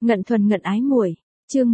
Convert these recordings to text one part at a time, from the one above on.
Ngận thuần ngận ái muội, chương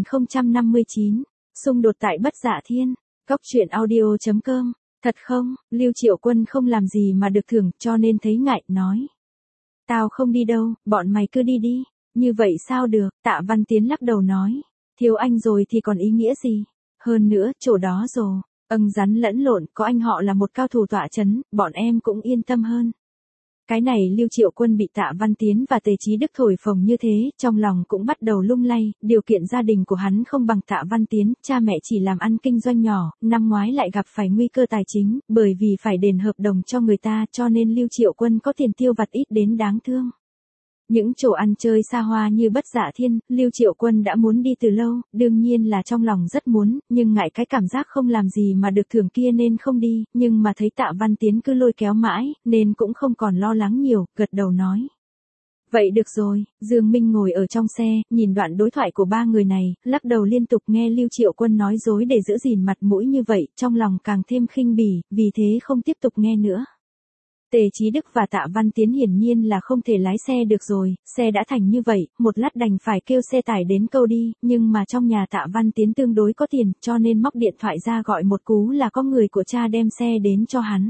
1059, xung đột tại Bất Dạ Thiên, Cóc truyện audio.com, thật không, Lưu Triệu Quân không làm gì mà được thưởng cho nên thấy ngại, nói. Tao không đi đâu, bọn mày cứ đi đi, như vậy sao được, Tạ Văn Tiến lắc đầu nói, thiếu anh rồi thì còn ý nghĩa gì, hơn nữa, chỗ đó rồi, rắn lẫn lộn, có anh họ là một cao thủ tọa chấn, bọn em cũng yên tâm hơn. Cái này Lưu Triệu Quân bị Tạ Văn Tiến và Tề Chí Đức thổi phồng như thế, trong lòng cũng bắt đầu lung lay, điều kiện gia đình của hắn không bằng Tạ Văn Tiến, cha mẹ chỉ làm ăn kinh doanh nhỏ, năm ngoái lại gặp phải nguy cơ tài chính, bởi vì phải đền hợp đồng cho người ta cho nên Lưu Triệu Quân có tiền tiêu vặt ít đến đáng thương. Những chỗ ăn chơi xa hoa như Bất Dạ Thiên, Lưu Triệu Quân đã muốn đi từ lâu, đương nhiên là trong lòng rất muốn, nhưng ngại cái cảm giác không làm gì mà được thưởng kia nên không đi, nhưng mà thấy Tạ Văn Tiến cứ lôi kéo mãi, nên cũng không còn lo lắng nhiều, gật đầu nói. Vậy được rồi, Dương Minh ngồi ở trong xe, nhìn đoạn đối thoại của ba người này, lắc đầu liên tục nghe Lưu Triệu Quân nói dối để giữ gìn mặt mũi như vậy, trong lòng càng thêm khinh bỉ, vì thế không tiếp tục nghe nữa. Tề Chí Đức và Tạ Văn Tiến hiển nhiên là không thể lái xe được rồi, xe đã thành như vậy, một lát đành phải kêu xe tải đến câu đi, nhưng mà trong nhà Tạ Văn Tiến tương đối có tiền, cho nên móc điện thoại ra gọi một cú là có người của cha đem xe đến cho hắn.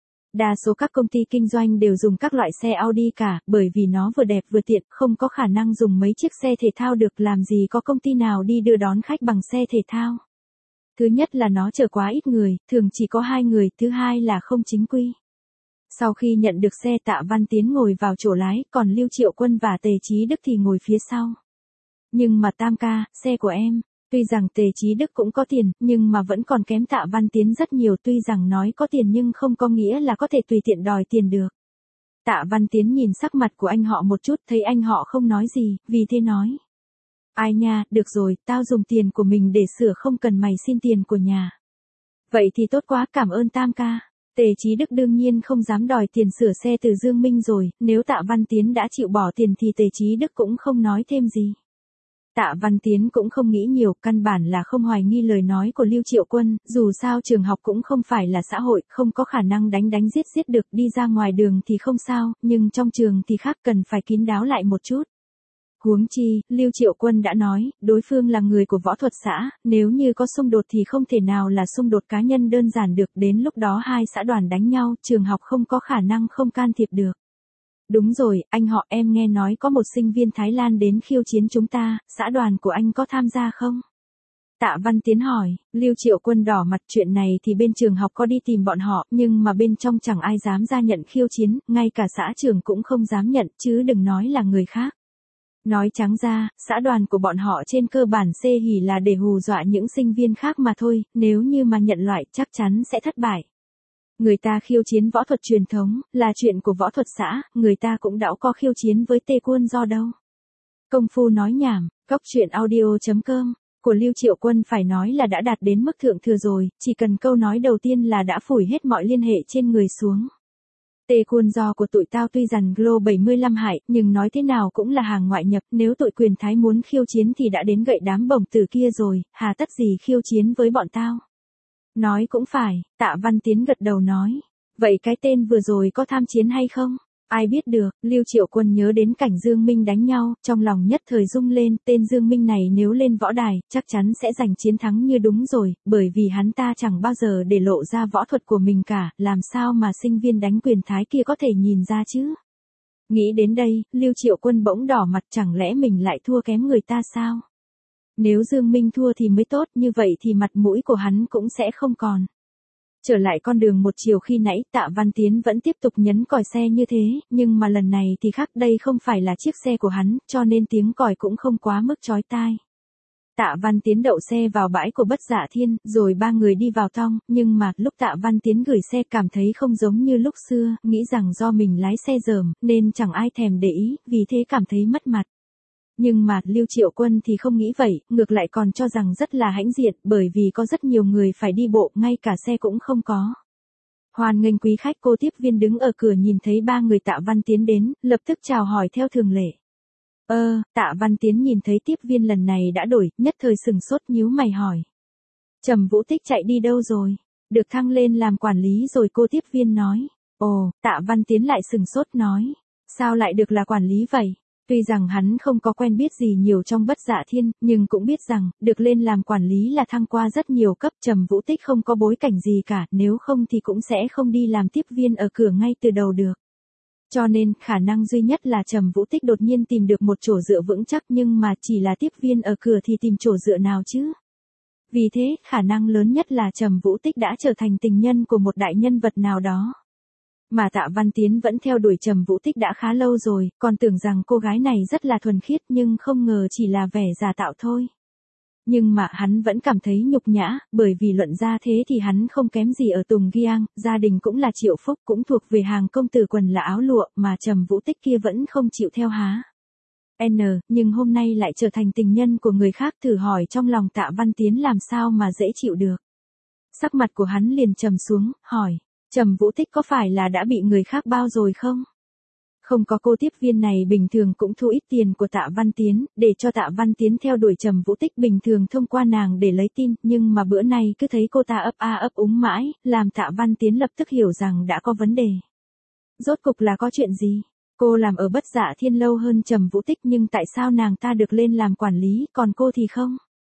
Đa số các công ty kinh doanh đều dùng các loại xe Audi cả, bởi vì nó vừa đẹp vừa tiện, không có khả năng dùng mấy chiếc xe thể thao được, làm gì có công ty nào đi đưa đón khách bằng xe thể thao. Thứ nhất là nó chở quá ít người, thường chỉ có 2 người, thứ hai là không chính quy. Sau khi nhận được xe, Tạ Văn Tiến ngồi vào chỗ lái, còn Lưu Triệu Quân và Tề Chí Đức thì ngồi phía sau. Nhưng mà Tam ca, xe của em, tuy rằng Tề Chí Đức cũng có tiền, nhưng mà vẫn còn kém Tạ Văn Tiến rất nhiều, tuy rằng nói có tiền nhưng không có nghĩa là có thể tùy tiện đòi tiền được. Tạ Văn Tiến nhìn sắc mặt của anh họ một chút, thấy anh họ không nói gì, vì thế nói. Ai nha, được rồi, tao dùng tiền của mình để sửa, không cần mày xin tiền của nhà. Vậy thì tốt quá, cảm ơn Tam ca. Tề Chí Đức đương nhiên không dám đòi tiền sửa xe từ Dương Minh rồi, nếu Tạ Văn Tiến đã chịu bỏ tiền thì Tề Chí Đức cũng không nói thêm gì. Tạ Văn Tiến cũng không nghĩ nhiều, căn bản là không hoài nghi lời nói của Lưu Triệu Quân, dù sao trường học cũng không phải là xã hội, không có khả năng đánh giết được, đi ra ngoài đường thì không sao, nhưng trong trường thì khác, cần phải kín đáo lại một chút. Huống chi, Lưu Triệu Quân đã nói, đối phương là người của võ thuật xã, nếu như có xung đột thì không thể nào là xung đột cá nhân đơn giản được, đến lúc đó hai xã đoàn đánh nhau, trường học không có khả năng không can thiệp được. Đúng rồi, anh họ, em nghe nói có một sinh viên Thái Lan đến khiêu chiến chúng ta, xã đoàn của anh có tham gia không? Tạ Văn Tiến hỏi, Lưu Triệu Quân đỏ mặt, chuyện này thì bên trường học có đi tìm bọn họ, nhưng mà bên trong chẳng ai dám ra nhận khiêu chiến, ngay cả xã trưởng cũng không dám nhận, chứ đừng nói là người khác. Nói trắng ra, xã đoàn của bọn họ trên cơ bản xê hỉ là để hù dọa những sinh viên khác mà thôi, nếu như mà nhận loại chắc chắn sẽ thất bại. Người ta khiêu chiến võ thuật truyền thống, là chuyện của võ thuật xã, người ta cũng đã có khiêu chiến với Tê Quân do đâu. Công phu nói nhảm, Cóc truyện audio.com, của Lưu Triệu Quân phải nói là đã đạt đến mức thượng thừa rồi, chỉ cần câu nói đầu tiên là đã phủi hết mọi liên hệ trên người xuống. Tê Quân do của tụi tao tuy rằng Glo 75 hại, nhưng nói thế nào cũng là hàng ngoại nhập, nếu tụi quyền thái muốn khiêu chiến thì đã đến gậy đám bổng tử kia rồi, hà tất gì khiêu chiến với bọn tao. Nói cũng phải, Tạ Văn Tiến gật đầu nói. Vậy cái tên vừa rồi có tham chiến hay không? Ai biết được, Lưu Triệu Quân nhớ đến cảnh Dương Minh đánh nhau, trong lòng nhất thời rung lên, tên Dương Minh này nếu lên võ đài, chắc chắn sẽ giành chiến thắng như đúng rồi, bởi vì hắn ta chẳng bao giờ để lộ ra võ thuật của mình cả, làm sao mà sinh viên đánh quyền thái kia có thể nhìn ra chứ? Nghĩ đến đây, Lưu Triệu Quân bỗng đỏ mặt, chẳng lẽ mình lại thua kém người ta sao? Nếu Dương Minh thua thì mới tốt, như vậy thì mặt mũi của hắn cũng sẽ không còn. Trở lại con đường một chiều khi nãy, Tạ Văn Tiến vẫn tiếp tục nhấn còi xe như thế, nhưng mà lần này thì khác, đây không phải là chiếc xe của hắn, cho nên tiếng còi cũng không quá mức chói tai. Tạ Văn Tiến đậu xe vào bãi của Bất Dạ Thiên, rồi ba người đi vào trong, nhưng mà lúc Tạ Văn Tiến gửi xe cảm thấy không giống như lúc xưa, nghĩ rằng do mình lái xe dởm, nên chẳng ai thèm để ý, vì thế cảm thấy mất mặt. Nhưng mà Lưu Triệu Quân thì không nghĩ vậy, ngược lại còn cho rằng rất là hãnh diện, bởi vì có rất nhiều người phải đi bộ, ngay cả xe cũng không có. Hoan nghênh quý khách, cô tiếp viên đứng ở cửa nhìn thấy ba người Tạ Văn Tiến đến, lập tức chào hỏi theo thường lệ. Tạ Văn Tiến nhìn thấy tiếp viên lần này đã đổi, nhất thời sừng sốt nhíu mày hỏi. Trầm Vũ Tích chạy đi đâu rồi? Được thăng lên làm quản lý rồi, cô tiếp viên nói. Ồ, Tạ Văn Tiến lại sừng sốt nói. Sao lại được là quản lý vậy? Tuy rằng hắn không có quen biết gì nhiều trong Bất Dạ Thiên, nhưng cũng biết rằng, được lên làm quản lý là thăng qua rất nhiều cấp. Trầm Vũ Tích không có bối cảnh gì cả, nếu không thì cũng sẽ không đi làm tiếp viên ở cửa ngay từ đầu được. Cho nên, khả năng duy nhất là Trầm Vũ Tích đột nhiên tìm được một chỗ dựa vững chắc, nhưng mà chỉ là tiếp viên ở cửa thì tìm chỗ dựa nào chứ? Vì thế, khả năng lớn nhất là Trầm Vũ Tích đã trở thành tình nhân của một đại nhân vật nào đó. Mà Tạ Văn Tiến vẫn theo đuổi Trầm Vũ Tích đã khá lâu rồi, còn tưởng rằng cô gái này rất là thuần khiết, nhưng không ngờ chỉ là vẻ giả tạo thôi. Nhưng mà hắn vẫn cảm thấy nhục nhã, bởi vì luận ra thế thì hắn không kém gì ở Tùng Giang, gia đình cũng là triệu phúc, cũng thuộc về hàng công tử quần là áo lụa, mà Trầm Vũ Tích kia vẫn không chịu theo há. Nhưng hôm nay lại trở thành tình nhân của người khác, thử hỏi trong lòng Tạ Văn Tiến làm sao mà dễ chịu được. Sắc mặt của hắn liền trầm xuống, hỏi, Trầm Vũ Tích có phải là đã bị người khác bao rồi không? Không có, cô tiếp viên này bình thường cũng thu ít tiền của Tạ Văn Tiến, để cho Tạ Văn Tiến theo đuổi Trầm Vũ Tích, bình thường thông qua nàng để lấy tin, nhưng mà bữa nay cứ thấy cô ta ấp a ấp úng mãi, làm Tạ Văn Tiến lập tức hiểu rằng đã có vấn đề. Rốt cục là có chuyện gì? Cô làm ở Bất Dạ Thiên lâu hơn Trầm Vũ Tích, nhưng tại sao nàng ta được lên làm quản lý, còn cô thì không?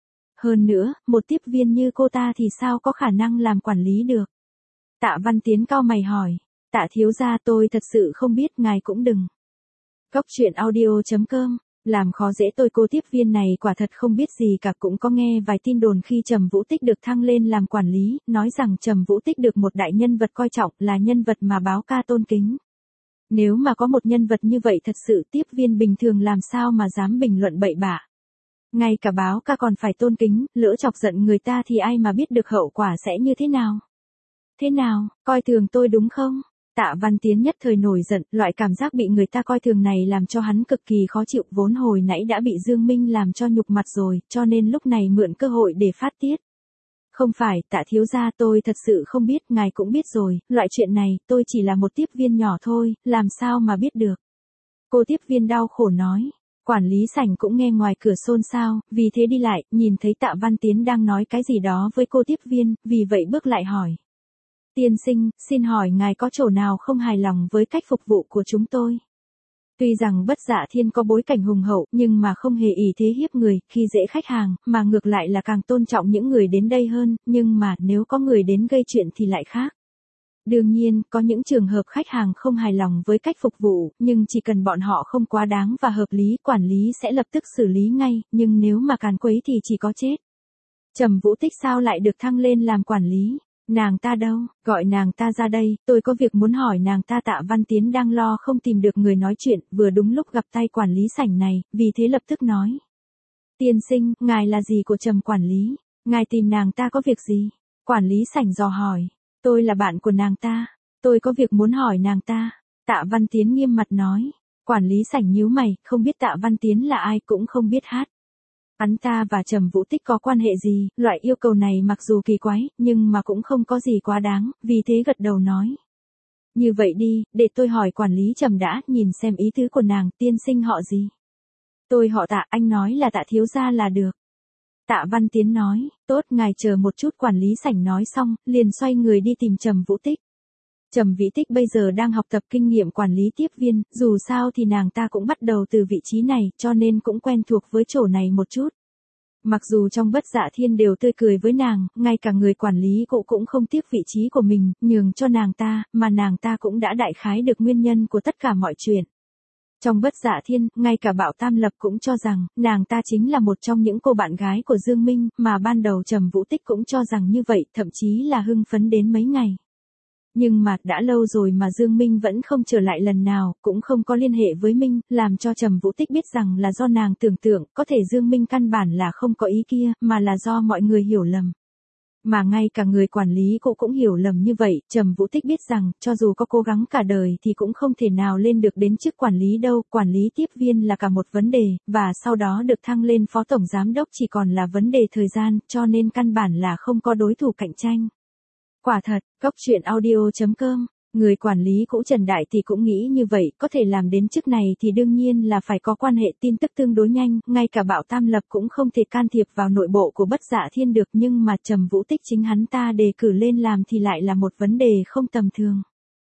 Hơn nữa, một tiếp viên như cô ta thì sao có khả năng làm quản lý được? Tạ Văn Tiến cau mày hỏi, Tạ thiếu gia, tôi thật sự không biết, ngài cũng đừng. Góc truyện audio.com, làm khó dễ tôi. Cô tiếp viên này quả thật không biết gì cả, cũng có nghe vài tin đồn khi Trầm Vũ Tích được thăng lên làm quản lý, nói rằng Trầm Vũ Tích được một đại nhân vật coi trọng, là nhân vật mà báo ca tôn kính. Nếu mà có một nhân vật như vậy thật sự, tiếp viên bình thường làm sao mà dám bình luận bậy bạ. Ngay cả báo ca còn phải tôn kính, lỡ chọc giận người ta thì ai mà biết được hậu quả sẽ như thế nào. Thế nào, coi thường tôi đúng không? Tạ Văn Tiến nhất thời nổi giận, loại cảm giác bị người ta coi thường này làm cho hắn cực kỳ khó chịu, vốn hồi nãy đã bị Dương Minh làm cho nhục mặt rồi, cho nên lúc này mượn cơ hội để phát tiết. Không phải, Tạ thiếu gia, tôi thật sự không biết, ngài cũng biết rồi, loại chuyện này, tôi chỉ là một tiếp viên nhỏ thôi, làm sao mà biết được. Cô tiếp viên đau khổ nói. Quản lý sảnh cũng nghe ngoài cửa xôn xao, vì thế đi lại, nhìn thấy Tạ Văn Tiến đang nói cái gì đó với cô tiếp viên, vì vậy bước lại hỏi. Tiên sinh, xin hỏi ngài có chỗ nào không hài lòng với cách phục vụ của chúng tôi? Tuy rằng Bất Dạ Thiên có bối cảnh hùng hậu, nhưng mà không hề ỷ thế hiếp người, khi dễ khách hàng, mà ngược lại là càng tôn trọng những người đến đây hơn, nhưng mà nếu có người đến gây chuyện thì lại khác. Đương nhiên, có những trường hợp khách hàng không hài lòng với cách phục vụ, nhưng chỉ cần bọn họ không quá đáng và hợp lý, quản lý sẽ lập tức xử lý ngay, nhưng nếu mà càn quấy thì chỉ có chết. Trầm Vũ Tích sao lại được thăng lên làm quản lý? Nàng ta đâu, gọi nàng ta ra đây, tôi có việc muốn hỏi nàng ta. Tạ Văn Tiến đang lo không tìm được người nói chuyện, vừa đúng lúc gặp tay quản lý sảnh này, vì thế lập tức nói. Tiên sinh, ngài là gì của Trầm quản lý? Ngài tìm nàng ta có việc gì? Quản lý sảnh dò hỏi. Tôi là bạn của nàng ta, tôi có việc muốn hỏi nàng ta. Tạ Văn Tiến nghiêm mặt nói. Quản lý sảnh nhíu mày, không biết Tạ Văn Tiến là ai, cũng không biết hát. Hắn ta và Trầm Vũ Tích có quan hệ gì? Loại yêu cầu này mặc dù kỳ quái, nhưng mà cũng không có gì quá đáng, vì thế gật đầu nói. Như vậy đi, để tôi hỏi quản lý Trầm đã, nhìn xem ý tứ của nàng. Tiên sinh họ gì? Tôi họ Tạ, anh nói là Tạ thiếu gia là được. Tạ Văn Tiến nói, tốt, ngài chờ một chút. Quản lý sảnh nói xong, liền xoay người đi tìm Trầm Vũ Tích. Trầm Vĩ Tích bây giờ đang học tập kinh nghiệm quản lý tiếp viên, dù sao thì nàng ta cũng bắt đầu từ vị trí này, cho nên cũng quen thuộc với chỗ này một chút. Mặc dù trong Bất Dạ Thiên đều tươi cười với nàng, ngay cả người quản lý cũng không tiếc vị trí của mình, nhường cho nàng ta, mà nàng ta cũng đã đại khái được nguyên nhân của tất cả mọi chuyện. Trong Bất Dạ Thiên, ngay cả Bảo Tam Lập cũng cho rằng, nàng ta chính là một trong những cô bạn gái của Dương Minh, mà ban đầu Trầm Vũ Tích cũng cho rằng như vậy, thậm chí là hưng phấn đến mấy ngày. Nhưng mà, đã lâu rồi mà Dương Minh vẫn không trở lại lần nào, cũng không có liên hệ với Minh, làm cho Trầm Vũ Tích biết rằng là do nàng tưởng tượng, có thể Dương Minh căn bản là không có ý kia, mà là do mọi người hiểu lầm. Mà ngay cả người quản lý cũng hiểu lầm như vậy, Trầm Vũ Tích biết rằng, cho dù có cố gắng cả đời thì cũng không thể nào lên được đến chức quản lý đâu, quản lý tiếp viên là cả một vấn đề, và sau đó được thăng lên phó tổng giám đốc chỉ còn là vấn đề thời gian, cho nên căn bản là không có đối thủ cạnh tranh. Quả thật, góc truyện audio.com, người quản lý cũ Trần Đại thì cũng nghĩ như vậy, có thể làm đến chức này thì đương nhiên là phải có quan hệ tin tức tương đối nhanh, ngay cả Bảo Tam Lập cũng không thể can thiệp vào nội bộ của Bất Dạ Thiên được, nhưng mà Trầm Vũ Tích chính hắn ta đề cử lên làm thì lại là một vấn đề không tầm thường.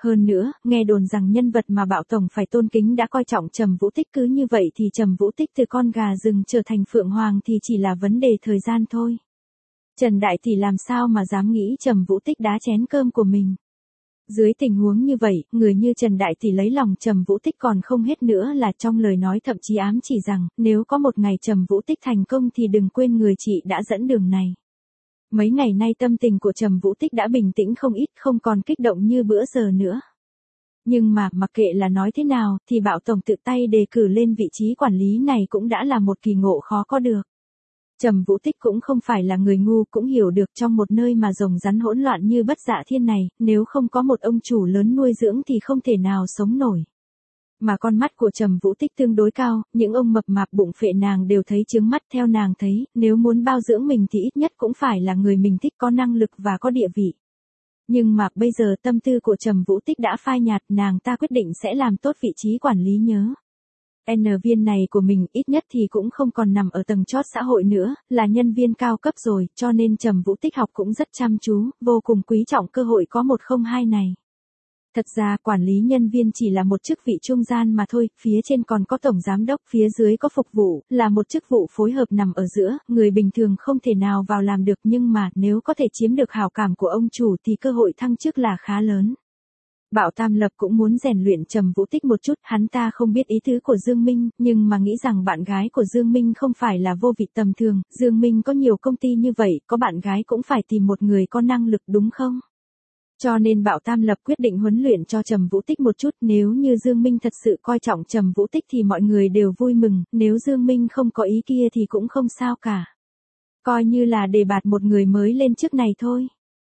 Hơn nữa, nghe đồn rằng nhân vật mà Bảo tổng phải tôn kính đã coi trọng Trầm Vũ Tích, cứ như vậy thì Trầm Vũ Tích từ con gà rừng trở thành phượng hoàng thì chỉ là vấn đề thời gian thôi. Trần Đại Tỷ làm sao mà dám nghĩ Trầm Vũ Tích đá chén cơm của mình. Dưới tình huống như vậy, người như Trần Đại Tỷ lấy lòng Trầm Vũ Tích còn không hết nữa là trong lời nói thậm chí ám chỉ rằng, nếu có một ngày Trầm Vũ Tích thành công thì đừng quên người chị đã dẫn đường này. Mấy ngày nay tâm tình của Trầm Vũ Tích đã bình tĩnh không ít, không còn kích động như bữa giờ nữa. Nhưng mà, mặc kệ là nói thế nào, thì Bảo tổng tự tay đề cử lên vị trí quản lý này cũng đã là một kỳ ngộ khó có được. Trầm Vũ Tích cũng không phải là người ngu, cũng hiểu được trong một nơi mà rồng rắn hỗn loạn như Bất Dạ Thiên này, nếu không có một ông chủ lớn nuôi dưỡng thì không thể nào sống nổi. Mà con mắt của Trầm Vũ Tích tương đối cao, những ông mập mạp bụng phệ nàng đều thấy chướng mắt. Theo nàng thấy, nếu muốn bao dưỡng mình thì ít nhất cũng phải là người mình thích, có năng lực và có địa vị. Nhưng mà bây giờ tâm tư của Trầm Vũ Tích đã phai nhạt, nàng ta quyết định sẽ làm tốt vị trí quản lý nhớ. N viên này của mình ít nhất thì cũng không còn nằm ở tầng chót xã hội nữa, là nhân viên cao cấp rồi, cho nên Trầm Vũ Tích học cũng rất chăm chú, vô cùng quý trọng cơ hội có 102 này. Thật ra quản lý nhân viên chỉ là một chức vị trung gian mà thôi, phía trên còn có tổng giám đốc, phía dưới có phục vụ, là một chức vụ phối hợp nằm ở giữa, người bình thường không thể nào vào làm được, nhưng mà nếu có thể chiếm được hảo cảm của ông chủ thì cơ hội thăng chức là khá lớn. Bảo Tam Lập cũng muốn rèn luyện Trầm Vũ Tích một chút, hắn ta không biết ý tứ của Dương Minh, nhưng mà nghĩ rằng bạn gái của Dương Minh không phải là vô vị tầm thường, Dương Minh có nhiều công ty như vậy, có bạn gái cũng phải tìm một người có năng lực đúng không? Cho nên Bảo Tam Lập quyết định huấn luyện cho Trầm Vũ Tích một chút, nếu như Dương Minh thật sự coi trọng Trầm Vũ Tích thì mọi người đều vui mừng, nếu Dương Minh không có ý kia thì cũng không sao cả. Coi như là đề bạt một người mới lên chức này thôi.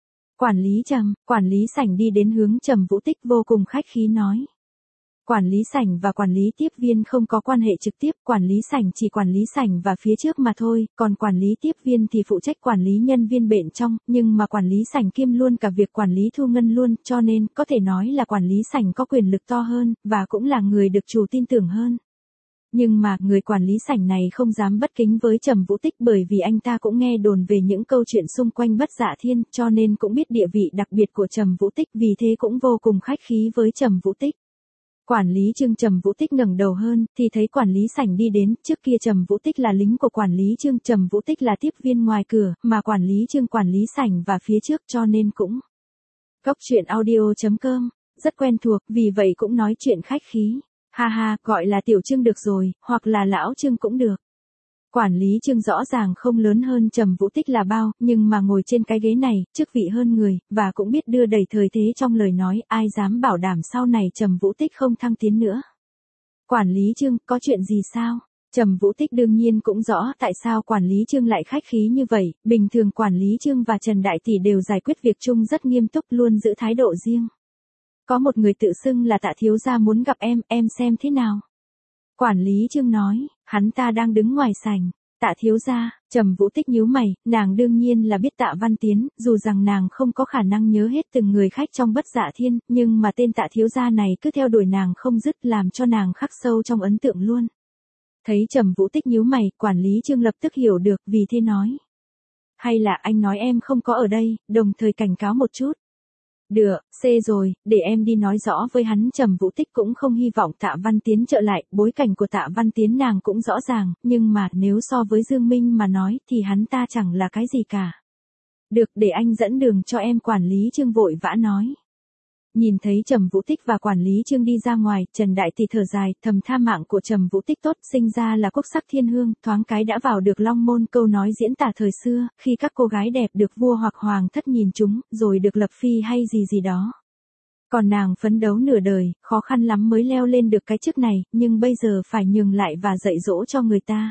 Quản lý sảnh đi đến hướng Trầm Vũ Tích vô cùng khách khí nói. Quản lý sảnh và quản lý tiếp viên không có quan hệ trực tiếp, quản lý sảnh chỉ quản lý sảnh và phía trước mà thôi, còn quản lý tiếp viên thì phụ trách quản lý nhân viên bên trong, nhưng mà quản lý sảnh kiêm luôn cả việc quản lý thu ngân luôn, cho nên có thể nói là quản lý sảnh có quyền lực to hơn, và cũng là người được chủ tin tưởng hơn. Nhưng mà người quản lý sảnh này không dám bất kính với Trầm Vũ Tích, bởi vì anh ta cũng nghe đồn về những câu chuyện xung quanh Bất Dạ Thiên, cho nên cũng biết địa vị đặc biệt của Trầm Vũ Tích, vì thế cũng vô cùng khách khí với Trầm Vũ Tích. Quản lý Trương. Trầm Vũ Tích ngẩng đầu hơn, thì thấy quản lý sảnh đi đến, trước kia Trầm Vũ Tích là lính của quản lý Trương, Trầm Vũ Tích là tiếp viên ngoài cửa, mà quản lý Trương quản lý sảnh và phía trước, cho nên cũng. Góc truyện audio.com, rất quen thuộc, vì vậy cũng nói chuyện khách khí. Ha ha, gọi là tiểu Trương được rồi, hoặc là lão Trương cũng được. Quản lý Trương rõ ràng không lớn hơn Trầm Vũ Tích là bao, nhưng mà ngồi trên cái ghế này, chức vị hơn người, và cũng biết đưa đẩy thời thế trong lời nói, ai dám bảo đảm sau này Trầm Vũ Tích không thăng tiến nữa. Quản lý Trương, có chuyện gì sao? Trầm Vũ Tích đương nhiên cũng rõ tại sao quản lý Trương lại khách khí như vậy, bình thường quản lý Trương và Trần Đại Tỷ đều giải quyết việc chung rất nghiêm túc, luôn giữ thái độ riêng. Có một người tự xưng là Tạ thiếu gia muốn gặp em xem thế nào? Quản lý Trương nói, hắn ta đang đứng ngoài sảnh. Tạ thiếu gia. Trầm Vũ Tích nhíu mày, nàng đương nhiên là biết Tạ Văn Tiến, dù rằng nàng không có khả năng nhớ hết từng người khách trong Bất Dạ Thiên, nhưng mà tên Tạ thiếu gia này cứ theo đuổi nàng không dứt, làm cho nàng khắc sâu trong ấn tượng luôn. Thấy Trầm Vũ Tích nhíu mày, quản lý Trương lập tức hiểu được, vì thế nói. Hay là anh nói em không có ở đây, đồng thời cảnh cáo một chút. Được, rồi, để em đi nói rõ với hắn. Trầm Vũ Tích cũng không hy vọng Tạ Văn Tiến trợ lại, bối cảnh của Tạ Văn Tiến nàng cũng rõ ràng, nhưng mà nếu so với Dương Minh mà nói thì hắn ta chẳng là cái gì cả. Được, để anh dẫn đường cho em. Quản lý Trương vội vã nói. Nhìn thấy Trầm Vũ Tích và quản lý Trương đi ra ngoài, Trần Đại Tỷ thở dài, thầm tha mạng của Trầm Vũ Tích tốt, sinh ra là quốc sắc thiên hương, thoáng cái đã vào được long môn. Câu nói diễn tả thời xưa, khi các cô gái đẹp được vua hoặc hoàng thất nhìn chúng, rồi được lập phi hay gì đó. Còn nàng phấn đấu nửa đời, khó khăn lắm mới leo lên được cái chức này, nhưng bây giờ phải nhường lại và dạy dỗ cho người ta.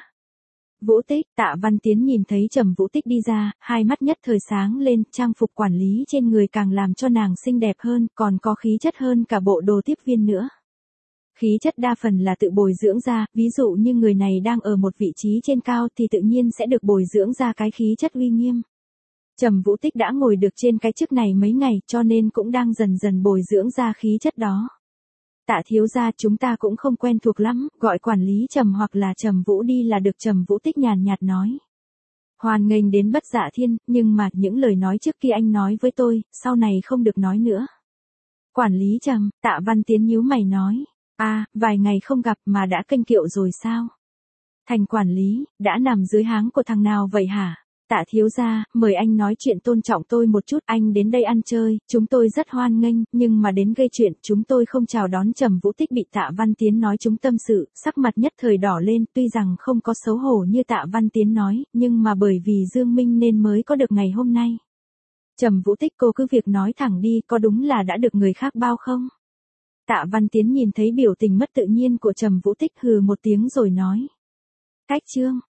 Vũ Tích. Tạ Văn Tiến nhìn thấy Trầm Vũ Tích đi ra, hai mắt nhất thời sáng lên, trang phục quản lý trên người càng làm cho nàng xinh đẹp hơn, còn có khí chất hơn cả bộ đồ tiếp viên nữa. Khí chất đa phần là tự bồi dưỡng ra, ví dụ như người này đang ở một vị trí trên cao thì tự nhiên sẽ được bồi dưỡng ra cái khí chất uy nghiêm. Trầm Vũ Tích đã ngồi được trên cái chức này mấy ngày, cho nên cũng đang dần dần bồi dưỡng ra khí chất đó. Tạ thiếu gia, chúng ta cũng không quen thuộc lắm, gọi quản lý Trầm hoặc là Trầm Vũ đi là được. Trầm Vũ Tích nhàn nhạt nói. Hoan nghênh đến Bất Dạ Thiên, nhưng mà những lời nói trước kia anh nói với tôi, sau này không được nói nữa. Quản lý Trầm, Tạ Văn Tiến nhíu mày nói. Vài ngày không gặp mà đã kênh kiệu rồi sao? Thành quản lý, đã nằm dưới háng của thằng nào vậy hả? Tạ thiếu gia, mời anh nói chuyện tôn trọng tôi một chút, anh đến đây ăn chơi, chúng tôi rất hoan nghênh, nhưng mà đến gây chuyện, chúng tôi không chào đón. Trầm Vũ Tích bị Tạ Văn Tiến nói chúng tâm sự, sắc mặt nhất thời đỏ lên, tuy rằng không có xấu hổ như Tạ Văn Tiến nói, nhưng mà bởi vì Dương Minh nên mới có được ngày hôm nay. Trầm Vũ Tích, cô cứ việc nói thẳng đi, có đúng là đã được người khác bao không? Tạ Văn Tiến nhìn thấy biểu tình mất tự nhiên của Trầm Vũ Tích, hừ một tiếng rồi nói. Cách chương